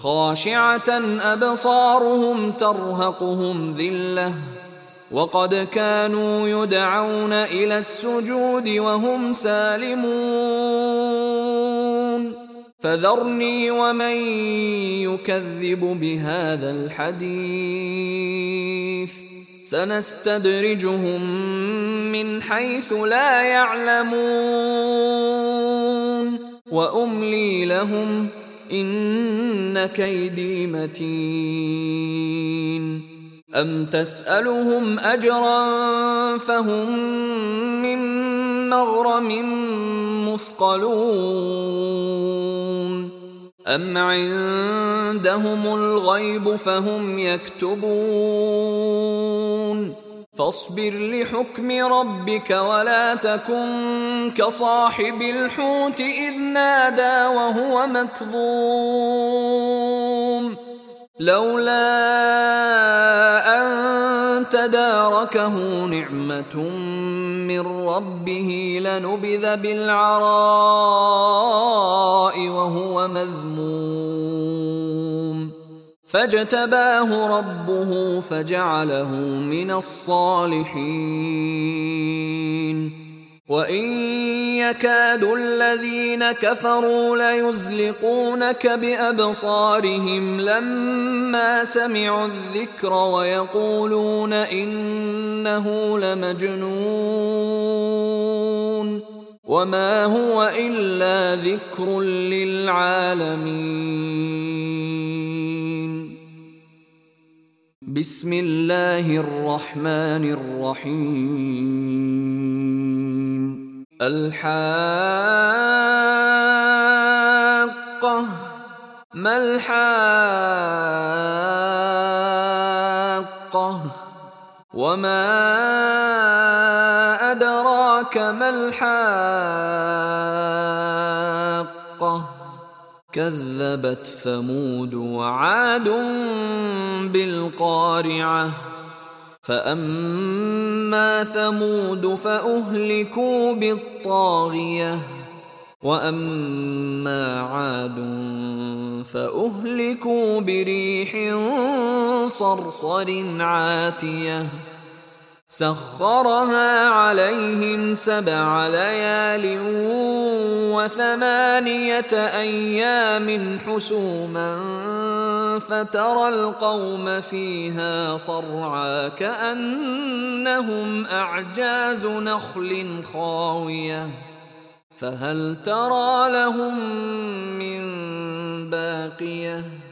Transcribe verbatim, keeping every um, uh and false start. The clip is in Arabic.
خاشعة أبصارهم ترهقهم ذلة وقد كانوا يدعون إلى السجود وهم سالمون فذرني ومن يكذب بهذا الحديث سنستدرجهم من حيث لا يعلمون وأملي لهم إن كيدي متين أم تسألهم أجرا فهم من مغرم مثقلون أم عندهم الغيب فهم يكتبون فاصبر لحكم ربك ولا تكن كصاحب الحوت إذ نادى وهو مكظوم لولا أن تداركه نعمة من ربه لنبذ بالعراء وهو مذموم فاجتباه ربه فجعله من الصالحين وإن يكاد الذين كفروا ليزلقونك بأبصارهم لما سمعوا الذكر ويقولون إنه لمجنون وما هو إلا ذكر للعالمين بسم الله الرحمن الرحيم الحاقة ما الحاقة وما أدراك ما الحاقة كذبت ثمود وعاد بالقارعة فأما ثمود فأهلكوا بالطاغية وأما عاد فأهلكوا بريح صرصر عاتية سخرها عليهم سبع ليال وثمانية أيام حسوما فترى القوم فيها صرعى كأنهم أعجاز نخل خاوية فهل ترى لهم من باقية